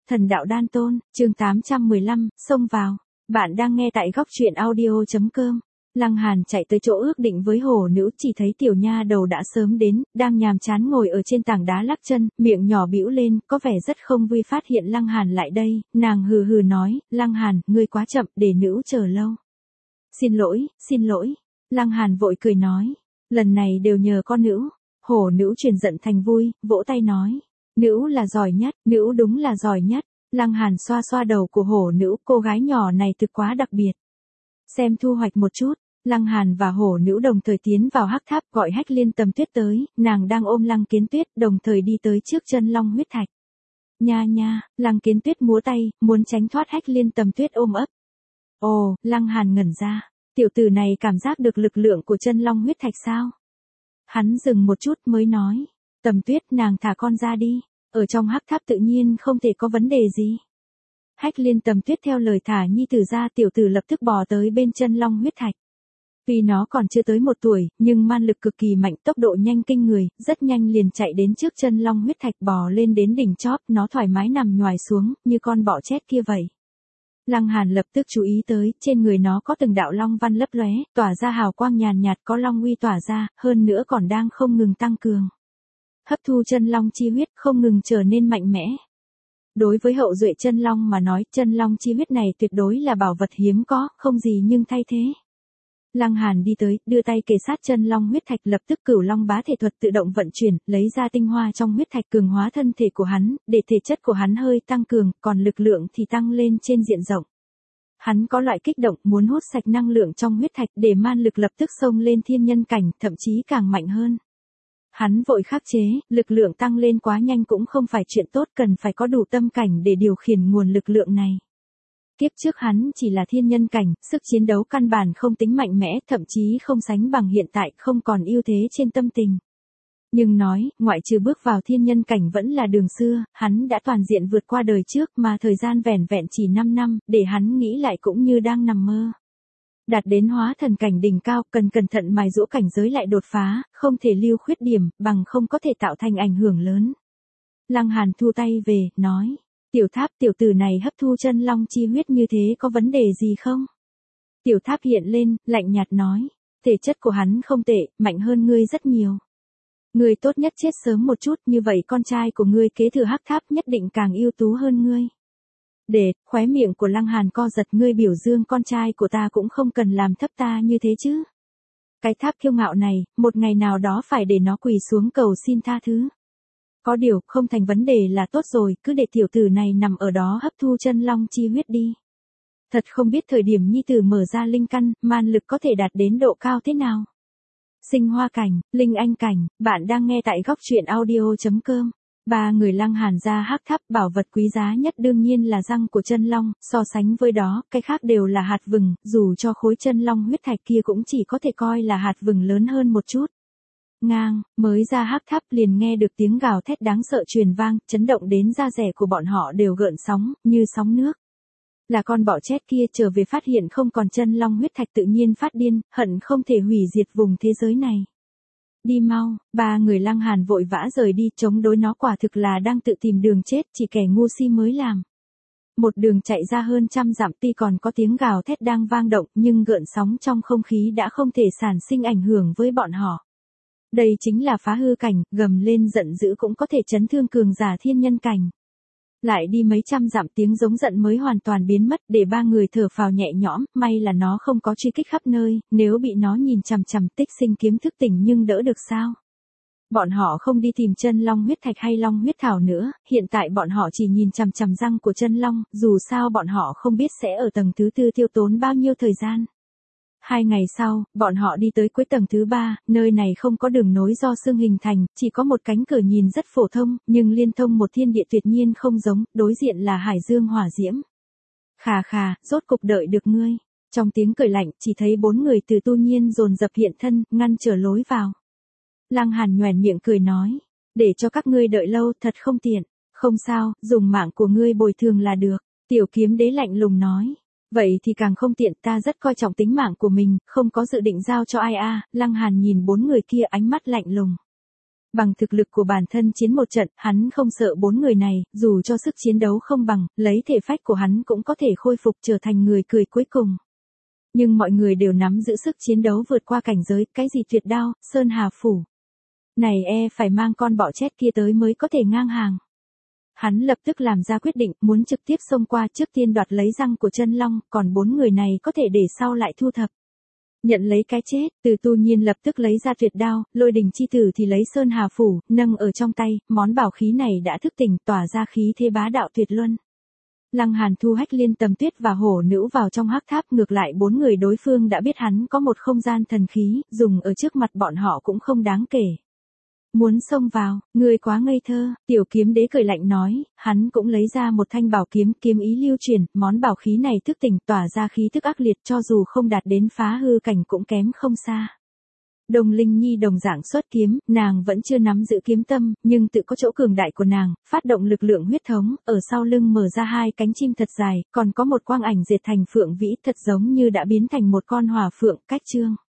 Thần đạo đan tôn, chương 815, xông vào. Bạn đang nghe tại góc truyện audio.com. Lăng Hàn chạy tới chỗ ước định với hổ nữ, chỉ thấy tiểu nha đầu đã sớm đến, đang nhàm chán ngồi ở trên tảng đá lắc chân, miệng nhỏ bĩu lên, có vẻ rất không vui phát hiện Lăng Hàn lại đây, nàng hừ hừ nói, Lăng Hàn, ngươi quá chậm, để nữ chờ lâu. Xin lỗi. Lăng Hàn vội cười nói, lần này đều nhờ con nữ. Hổ nữ chuyển giận thành vui, vỗ tay nói, nữ là giỏi nhất, nữ đúng là giỏi nhất. Lăng Hàn xoa xoa đầu của hổ nữ, cô gái nhỏ này thực quá đặc biệt. Xem thu hoạch một chút, Lăng Hàn và hổ nữ đồng thời tiến vào hắc tháp, gọi Hách Liên Tầm Tuyết tới, nàng đang ôm Lăng Kiến Tuyết, đồng thời đi tới trước chân long huyết thạch. Nha, Lăng Kiến Tuyết múa tay, muốn tránh thoát Hách Liên Tầm Tuyết ôm ấp. Ồ, Lăng Hàn ngẩn ra, tiểu tử này cảm giác được lực lượng của chân long huyết thạch sao? Hắn dừng một chút mới nói, Tầm Tuyết, nàng thả con ra đi, ở trong hắc tháp tự nhiên không thể có vấn đề gì. Hách Liên Tầm Tuyết theo lời thả nhi tử ra, tiểu tử lập tức bò tới bên chân long huyết thạch. Vì nó còn chưa tới 1 tuổi, nhưng man lực cực kỳ mạnh, tốc độ nhanh kinh người, rất nhanh liền chạy đến trước chân long huyết thạch, bò lên đến đỉnh chóp, nó thoải mái nằm nhoài xuống, như con bọ chét kia vậy. Lăng Hàn lập tức chú ý tới, trên người nó có từng đạo long văn lấp lóe, tỏa ra hào quang nhàn nhạt, có long uy tỏa ra, hơn nữa còn đang không ngừng tăng cường. Hấp thu chân long chi huyết, không ngừng trở nên mạnh mẽ. Đối với hậu duệ chân long mà nói, chân long chi huyết này tuyệt đối là bảo vật hiếm có, không gì nhưng thay thế. Lăng Hàn đi tới, đưa tay kề sát chân long huyết thạch, lập tức cửu long bá thể thuật tự động vận chuyển, lấy ra tinh hoa trong huyết thạch cường hóa thân thể của hắn, để thể chất của hắn hơi tăng cường, còn lực lượng thì tăng lên trên diện rộng. Hắn có loại kích động muốn hút sạch năng lượng trong huyết thạch để man lực lập tức xông lên thiên nhân cảnh, thậm chí càng mạnh hơn. Hắn vội khắc chế, lực lượng tăng lên quá nhanh cũng không phải chuyện tốt, cần phải có đủ tâm cảnh để điều khiển nguồn lực lượng này. Kiếp trước hắn chỉ là thiên nhân cảnh, sức chiến đấu căn bản không tính mạnh mẽ, thậm chí không sánh bằng hiện tại, không còn ưu thế trên tâm tình. Nhưng nói, ngoại trừ bước vào thiên nhân cảnh vẫn là đường xưa, hắn đã toàn diện vượt qua đời trước, mà thời gian vẻn vẹn chỉ 5 năm, để hắn nghĩ lại cũng như đang nằm mơ. Đạt đến hóa thần cảnh đỉnh cao, cần cẩn thận mài giũa cảnh giới lại đột phá, không thể lưu khuyết điểm, bằng không có thể tạo thành ảnh hưởng lớn. Lăng Hàn thu tay về, nói, Tiểu Tháp, tiểu tử này hấp thu chân long chi huyết như thế có vấn đề gì không? Tiểu Tháp hiện lên, lạnh nhạt nói, thể chất của hắn không tệ, mạnh hơn ngươi rất nhiều. Ngươi tốt nhất chết sớm một chút, như vậy con trai của ngươi kế thừa hắc tháp nhất định càng ưu tú hơn ngươi. Để, khóe miệng của Lăng Hàn co giật, ngươi biểu dương con trai của ta cũng không cần làm thấp ta như thế chứ. Cái tháp kiêu ngạo này, một ngày nào đó phải để nó quỳ xuống cầu xin tha thứ. Có điều, không thành vấn đề là tốt rồi, cứ để tiểu tử này nằm ở đó hấp thu chân long chi huyết đi. Thật không biết thời điểm nhi tử mở ra linh căn, man lực có thể đạt đến độ cao thế nào. Sinh hoa cảnh, linh anh cảnh, bạn đang nghe tại góc truyện audio.com. Ba người Lăng Hàn ra hắc tháp, bảo vật quý giá nhất đương nhiên là răng của chân long, so sánh với đó, cái khác đều là hạt vừng, dù cho khối chân long huyết thạch kia cũng chỉ có thể coi là hạt vừng lớn hơn một chút. Ngang, mới ra hắc tháp liền nghe được tiếng gào thét đáng sợ truyền vang, chấn động đến da rẻ của bọn họ đều gợn sóng, như sóng nước. Là con bọ chét kia trở về phát hiện không còn chân long huyết thạch tự nhiên phát điên, hận không thể hủy diệt vùng thế giới này. Đi mau, ba người Lăng Hàn vội vã rời đi, chống đối nó quả thực là đang tự tìm đường chết, chỉ kẻ ngu si mới làm. Một đường chạy ra hơn 100 dặm, tuy còn có tiếng gào thét đang vang động, nhưng gợn sóng trong không khí đã không thể sản sinh ảnh hưởng với bọn họ. Đây chính là phá hư cảnh, gầm lên giận dữ cũng có thể chấn thương cường giả thiên nhân cảnh. Lại đi mấy trăm dặm, tiếng giống giận mới hoàn toàn biến mất, để ba người thở phào nhẹ nhõm, may là nó không có truy kích khắp nơi, nếu bị nó nhìn chằm chằm, Tích Sinh kiếm thức tỉnh nhưng đỡ được sao? Bọn họ không đi tìm chân long huyết thạch hay long huyết thảo nữa, hiện tại bọn họ chỉ nhìn chằm chằm răng của chân long, dù sao bọn họ không biết sẽ ở tầng thứ 4 tiêu tốn bao nhiêu thời gian. 2 ngày sau, bọn họ đi tới cuối tầng thứ 3, nơi này không có đường nối do xương hình thành, chỉ có một cánh cửa nhìn rất phổ thông, nhưng liên thông một thiên địa tuyệt nhiên không giống, đối diện là hải dương hỏa diễm. Khà, rốt cục đợi được ngươi. Trong tiếng cười lạnh, chỉ thấy 4 người từ tu nhiên dồn dập hiện thân, ngăn trở lối vào. Lăng Hàn nhoẻn miệng cười nói, để cho các ngươi đợi lâu thật không tiện. Không sao, dùng mạng của ngươi bồi thường là được. Tiểu Kiếm Đế lạnh lùng nói. Vậy thì càng không tiện, ta rất coi trọng tính mạng của mình, không có dự định giao cho ai a. Lăng Hàn nhìn 4 người kia, ánh mắt lạnh lùng. Bằng thực lực của bản thân chiến một trận, hắn không sợ 4 người này, dù cho sức chiến đấu không bằng, lấy thể phách của hắn cũng có thể khôi phục trở thành người cười cuối cùng. Nhưng mọi người đều nắm giữ sức chiến đấu vượt qua cảnh giới, cái gì tuyệt đao, sơn hà phủ. Này phải mang con bọ chết kia tới mới có thể ngang hàng. Hắn lập tức làm ra quyết định, muốn trực tiếp xông qua, trước tiên đoạt lấy răng của chân long, còn 4 người này có thể để sau lại thu thập. Nhận lấy cái chết, Từ Tu Nhiên lập tức lấy ra tuyệt đao, Lôi Đình chi tử thì lấy sơn hà phủ, nâng ở trong tay, món bảo khí này đã thức tỉnh, tỏa ra khí thế bá đạo tuyệt luân. Lăng Hàn thu Hách Liên Tầm Tuyết và hổ nữ vào trong hắc tháp, ngược lại 4 người đối phương đã biết hắn có một không gian thần khí, dùng ở trước mặt bọn họ cũng không đáng kể. Muốn xông vào, ngươi quá ngây thơ, Tiểu Kiếm Đế cười lạnh nói, hắn cũng lấy ra một thanh bảo kiếm, kiếm ý lưu truyền, món bảo khí này thức tỉnh, tỏa ra khí tức ác liệt, cho dù không đạt đến phá hư cảnh cũng kém không xa. Đồng Linh Nhi đồng dạng xuất kiếm, nàng vẫn chưa nắm giữ kiếm tâm, nhưng tự có chỗ cường đại của nàng, phát động lực lượng huyết thống, ở sau lưng mở ra 2 cánh chim thật dài, còn có một quang ảnh diệt thành phượng vĩ, thật giống như đã biến thành một con hỏa phượng, cách chương.